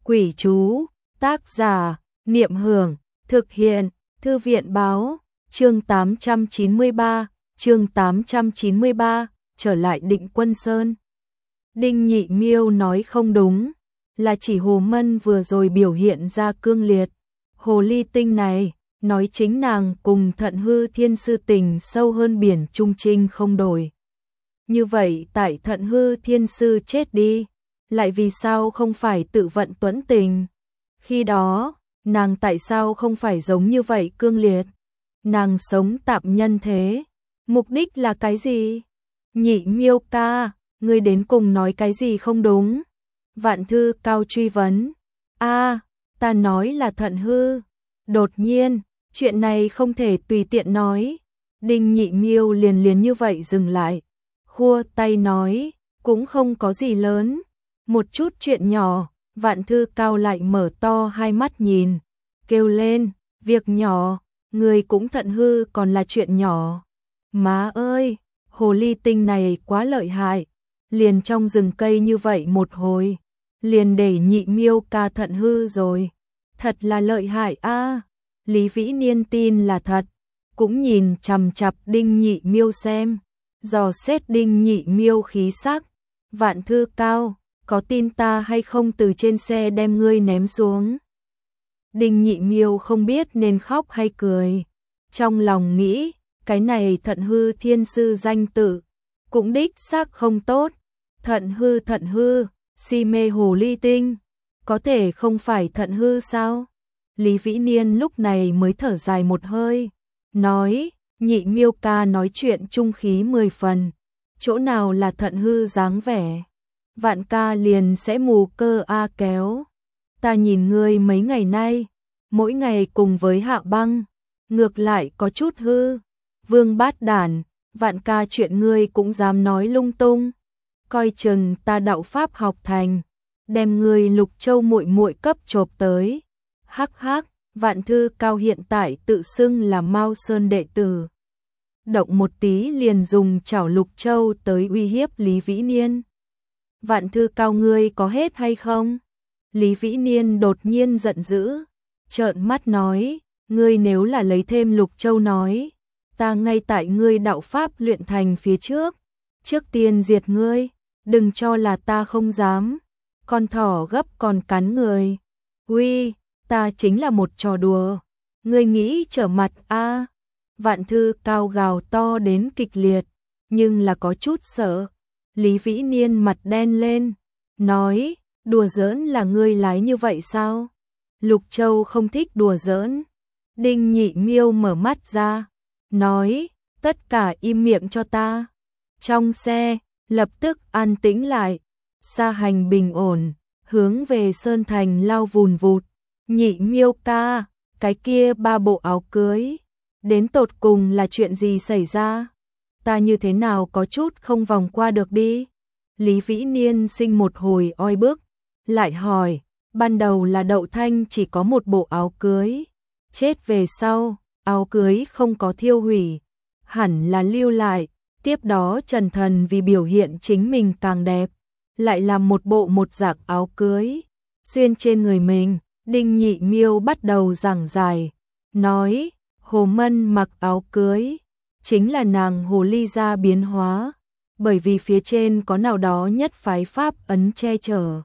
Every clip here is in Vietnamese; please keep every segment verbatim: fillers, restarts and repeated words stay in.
Quỷ chú, tác giả, Niệm Hưởng, thực hiện, Thư viện báo, chương tám trăm chín mươi ba, chương tám trăm chín mươi ba, trở lại Định Quân Sơn. Đinh Nhị Miêu nói không đúng, là chỉ Hồ Mân vừa rồi biểu hiện ra cương liệt. Hồ ly tinh này, nói chính nàng cùng Thận Hư Thiên Sư tình sâu hơn biển trung trinh không đổi. Như vậy tại Thận Hư Thiên Sư chết đi, lại vì sao không phải tự vận tuẫn tình? Khi đó, nàng tại sao không phải giống như vậy cương liệt? Nàng sống tạm nhân thế, mục đích là cái gì? Nhị Miêu ca, ngươi đến cùng nói cái gì không đúng? Vạn Thư Cao truy vấn. A, ta nói là Thận Hư. Đột nhiên, chuyện này không thể tùy tiện nói. Đinh Nhị Miêu liền liền như vậy dừng lại, khua tay nói, cũng không có gì lớn, một chút chuyện nhỏ. Vạn Thư Cao lại mở to hai mắt nhìn, kêu lên, việc nhỏ, người cũng Thận Hư còn là chuyện nhỏ. Má ơi, hồ ly tinh này quá lợi hại, liền trong rừng cây như vậy một hồi, liền để Nhị Miêu ca Thận Hư rồi. Thật là lợi hại a. Lý Vĩ Niên tin là thật, cũng nhìn chằm chằm Đinh Nhị Miêu xem, dò xét Đinh Nhị Miêu khí sắc. Vạn Thư Cao, có tin ta hay không từ trên xe đem ngươi ném xuống? Đinh Nhị Miêu không biết nên khóc hay cười, trong lòng nghĩ, cái này Thận Hư Thiên Sư danh tự, cũng đích xác không tốt. Thận Hư Thận Hư, si mê hồ ly tinh, có thể không phải Thận Hư sao? Lý Vĩ Niên lúc này mới thở dài một hơi, nói, Nhị Miêu ca nói chuyện trung khí mười phần, chỗ nào là Thận Hư dáng vẻ? Vạn ca liền sẽ mù cơ a kéo. Ta nhìn ngươi mấy ngày nay, mỗi ngày cùng với Hạ Băng, ngược lại có chút hư. Vương bát đản, Vạn ca chuyện ngươi cũng dám nói lung tung, coi chừng ta đạo pháp học thành, đem ngươi Lục Châu muội muội cấp chộp tới. Hắc hắc, Vạn Thư Cao hiện tại tự xưng là Mao Sơn đệ tử, động một tí liền dùng chảo Lục Châu tới uy hiếp Lý Vĩ Niên. Vạn Thư Cao ngươi có hết hay không? Lý Vĩ Niên đột nhiên giận dữ, trợn mắt nói, ngươi nếu là lấy thêm Lục Châu nói, ta ngay tại ngươi đạo pháp luyện thành phía trước, trước tiên diệt ngươi, đừng cho là ta không dám. Con thỏ gấp còn cắn người. Uy, ta chính là một trò đùa, ngươi nghĩ trở mặt a? À? Vạn Thư Cao gào to đến kịch liệt, nhưng là có chút sợ. Lý Vĩ Niên mặt đen lên, nói, đùa giỡn là ngươi lái như vậy sao? Lục Châu không thích đùa giỡn. Đinh Nhị Miêu mở mắt ra, nói, tất cả im miệng cho ta. Trong xe, lập tức an tĩnh lại, xa hành bình ổn, hướng về Sơn Thành lao vùn vụt. Nhị Miêu ca, cái kia ba bộ áo cưới, đến tột cùng là chuyện gì xảy ra? Ta như thế nào có chút không vòng qua được đi? Lý Vĩ Niên sinh một hồi oi bức, lại hỏi, ban đầu là Đậu Thanh chỉ có một bộ áo cưới, chết về sau, áo cưới không có thiêu hủy, hẳn là lưu lại, tiếp đó Trần Thần vì biểu hiện chính mình càng đẹp, lại làm một bộ một dạng áo cưới, xuyên trên người mình. Đinh Nhị Miêu bắt đầu giảng giải, nói, Hồ Mân mặc áo cưới, chính là nàng hồ ly gia biến hóa, bởi vì phía trên có nào đó nhất phái pháp ấn che chở.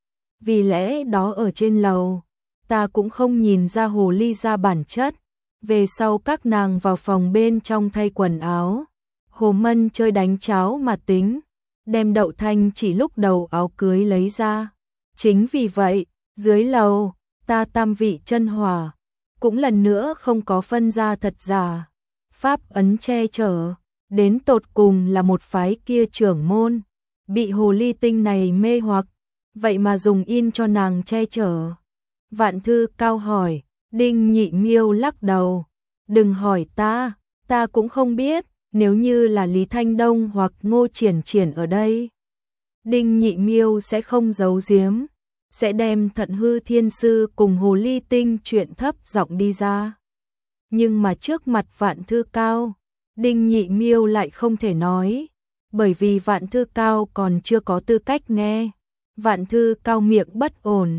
Vì lẽ đó ở trên lầu, ta cũng không nhìn ra hồ ly gia bản chất. Về sau các nàng vào phòng bên trong thay quần áo, Hồ Mân chơi đánh cháo mà tính, đem Đậu Thanh chỉ lúc đầu áo cưới lấy ra. Chính vì vậy, dưới lầu, ta tam vị chân hỏa, cũng lần nữa không có phân ra thật giả. Pháp ấn che chở, đến tột cùng là một phái kia trưởng môn, bị hồ ly tinh này mê hoặc, vậy mà dùng in cho nàng che chở. Vạn Thư Cao hỏi, Đinh Nhị Miêu lắc đầu, đừng hỏi ta, ta cũng không biết, nếu như là Lý Thanh Đông hoặc Ngô Triển Triển ở đây, Đinh Nhị Miêu sẽ không giấu giếm, sẽ đem Thận Hư Thiên Sư cùng hồ ly tinh chuyện thấp giọng đi ra. Nhưng mà trước mặt Vạn Thư Cao, Đinh Nhị Miêu lại không thể nói, bởi vì Vạn Thư Cao còn chưa có tư cách nghe. Vạn Thư Cao miệng bất ổn,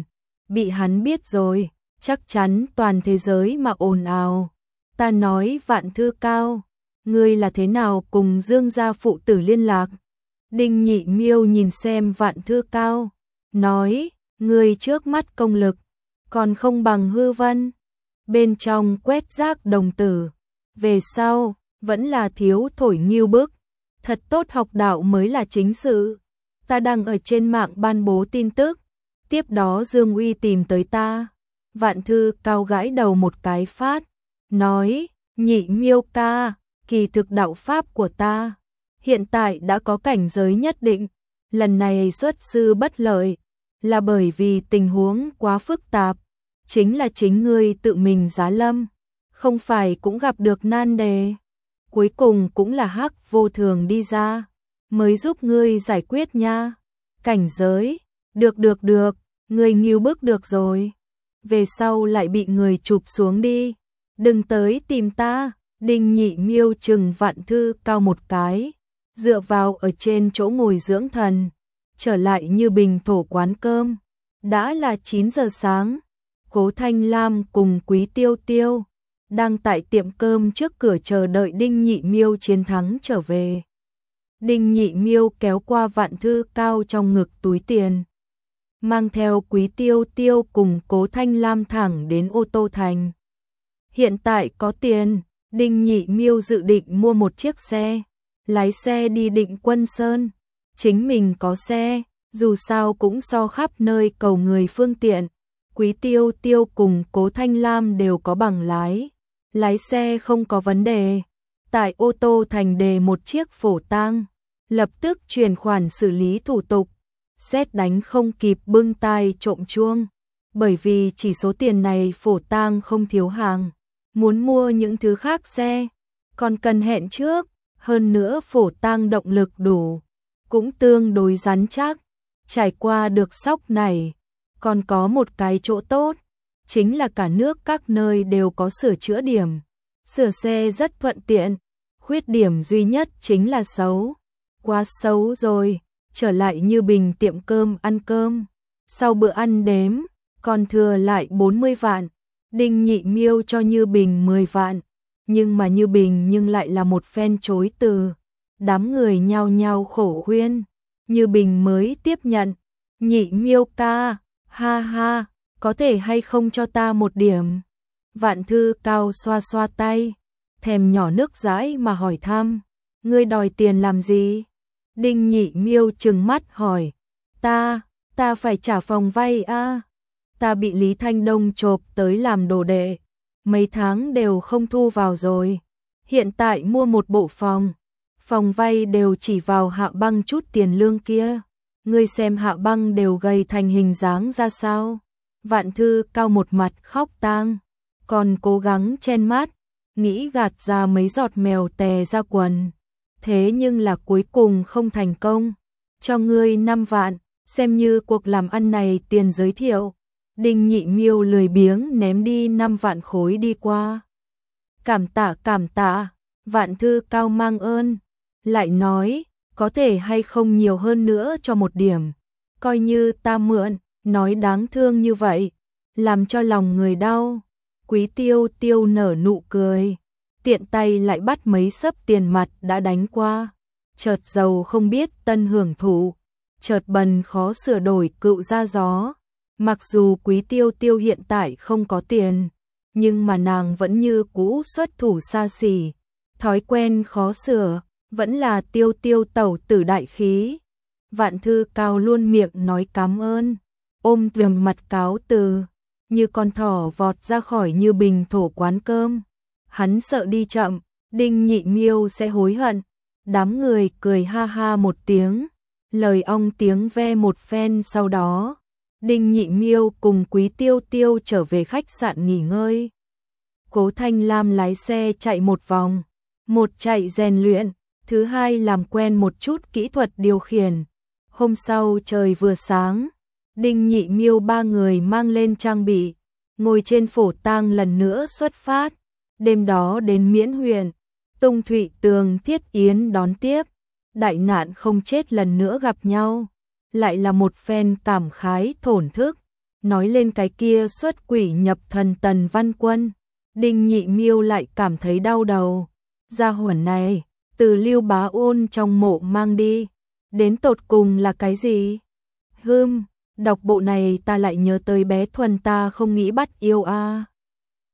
bị hắn biết rồi, chắc chắn toàn thế giới mà ồn ào. Ta nói Vạn Thư Cao, ngươi là thế nào cùng Dương gia phụ tử liên lạc? Đinh Nhị Miêu nhìn xem Vạn Thư Cao, nói, ngươi trước mắt công lực, còn không bằng hư vân. Bên trong quét rác đồng tử, về sau, vẫn là thiếu thổi nghiêu bức. Thật tốt học đạo mới là chính sự. Ta đang ở trên mạng ban bố tin tức. Tiếp đó Dương Uy tìm tới ta. Vạn Thư Cao gãi đầu một cái phát, nói, Nhị Miêu ca, kỳ thực đạo pháp của ta hiện tại đã có cảnh giới nhất định. Lần này xuất sư bất lợi, là bởi vì tình huống quá phức tạp. Chính là chính ngươi tự mình giá lâm, không phải cũng gặp được nan đề. Cuối cùng cũng là Hắc Vô Thường đi ra, mới giúp ngươi giải quyết nha. Cảnh giới, được được được, ngươi nghiêu bức được rồi. Về sau lại bị người chụp xuống đi, đừng tới tìm ta. Đinh Nhị Miêu chừng Vạn Thư Cao một cái, dựa vào ở trên chỗ ngồi dưỡng thần, trở lại Như Bình thổ quán cơm. Đã là chín giờ sáng, Cố Thanh Lam cùng Quý Tiêu Tiêu đang tại tiệm cơm trước cửa chờ đợi Đinh Nhị Miêu chiến thắng trở về. Đinh Nhị Miêu kéo qua Vạn Thư Cao trong ngực túi tiền, mang theo Quý Tiêu Tiêu cùng Cố Thanh Lam thẳng đến ô tô thành. Hiện tại có tiền, Đinh Nhị Miêu dự định mua một chiếc xe, lái xe đi Định Quân Sơn. Chính mình có xe, dù sao cũng so khắp nơi cầu người phương tiện. Quý Tiêu Tiêu cùng Cố Thanh Lam đều có bằng lái, lái xe không có vấn đề. Tại ô tô thành đề một chiếc phổ tang, lập tức chuyển khoản xử lý thủ tục. Sét đánh không kịp bưng tai trộm chuông, bởi vì chỉ số tiền này phổ tang không thiếu hàng. Muốn mua những thứ khác xe, còn cần hẹn trước, hơn nữa phổ tang động lực đủ, cũng tương đối rắn chắc. Trải qua được sóc này, còn có một cái chỗ tốt, chính là cả nước các nơi đều có sửa chữa điểm. Sửa xe rất thuận tiện, khuyết điểm duy nhất chính là xấu. Quá xấu rồi, trở lại Như Bình tiệm cơm ăn cơm. Sau bữa ăn đếm, còn thừa lại bốn mươi vạn. Đinh Nhị Miêu cho Như Bình mười vạn, nhưng mà Như Bình nhưng lại là một phen chối từ. Đám người nhao nhao khổ khuyên, Như Bình mới tiếp nhận. Nhị Miêu ca, ha ha, có thể hay không cho ta một điểm? Vạn Thư Cao xoa xoa tay, thèm nhỏ nước dãi mà hỏi thăm, ngươi đòi tiền làm gì? Đinh Nhị Miêu trừng mắt hỏi, ta, ta phải trả phòng vay a. Ta bị Lý Thanh Đông chộp tới làm đồ đệ, mấy tháng đều không thu vào rồi. Hiện tại mua một bộ phòng, phòng vay đều chỉ vào Hạ Băng chút tiền lương kia. Ngươi xem Hạ Băng đều gầy thành hình dáng ra sao? Vạn Thư Cao một mặt khóc tang, còn cố gắng chen mắt, nghĩ gạt ra mấy giọt mèo tè ra quần. Thế nhưng là cuối cùng không thành công. Cho ngươi năm vạn, xem như cuộc làm ăn này tiền giới thiệu. Đinh Nhị Miêu lười biếng ném đi năm vạn khối đi qua. Cảm tạ cảm tạ, Vạn Thư Cao mang ơn, lại nói, có thể hay không nhiều hơn nữa cho một điểm, coi như ta mượn. Nói đáng thương như vậy, làm cho lòng người đau. Quý Tiêu Tiêu nở nụ cười, tiện tay lại bắt mấy xấp tiền mặt đã đánh qua. Chợt giàu không biết tân hưởng thụ, chợt bần khó sửa đổi cựu ra gió. Mặc dù Quý Tiêu Tiêu hiện tại không có tiền, nhưng mà nàng vẫn như cũ xuất thủ xa xỉ. Thói quen khó sửa, vẫn là Tiêu Tiêu tẩu tử đại khí. Vạn Thư Cao luôn miệng nói cảm ơn, ôm viềng mặt cáo từ, như con thỏ vọt ra khỏi Như Bình thổ quán cơm. Hắn sợ đi chậm, Đinh Nhị Miêu sẽ hối hận. Đám người cười ha ha một tiếng, lời ong tiếng ve một phen. Sau đó, Đinh Nhị Miêu cùng Quý Tiêu Tiêu trở về khách sạn nghỉ ngơi. Cố Thanh Lam lái xe chạy một vòng, một chạy rèn luyện, thứ hai làm quen một chút kỹ thuật điều khiển. Hôm sau trời vừa sáng, Đinh Nhị Miêu ba người mang lên trang bị, ngồi trên phổ tang lần nữa xuất phát. Đêm đó đến Miễn huyện, Tung Thụy Tường Thiết Yến đón tiếp. Đại nạn không chết lần nữa gặp nhau, lại là một phen cảm khái thổn thức. nói lên cái kia xuất quỷ nhập thần Tần Văn Quân, Đinh Nhị Miêu lại cảm thấy đau đầu. Gia hỏa này, từ Lưu Bá Ôn trong mộ mang đi, đến tột cùng là cái gì? Hừm, đọc bộ này ta lại nhớ tới bé Thuần ta không nghĩ bắt yêu a.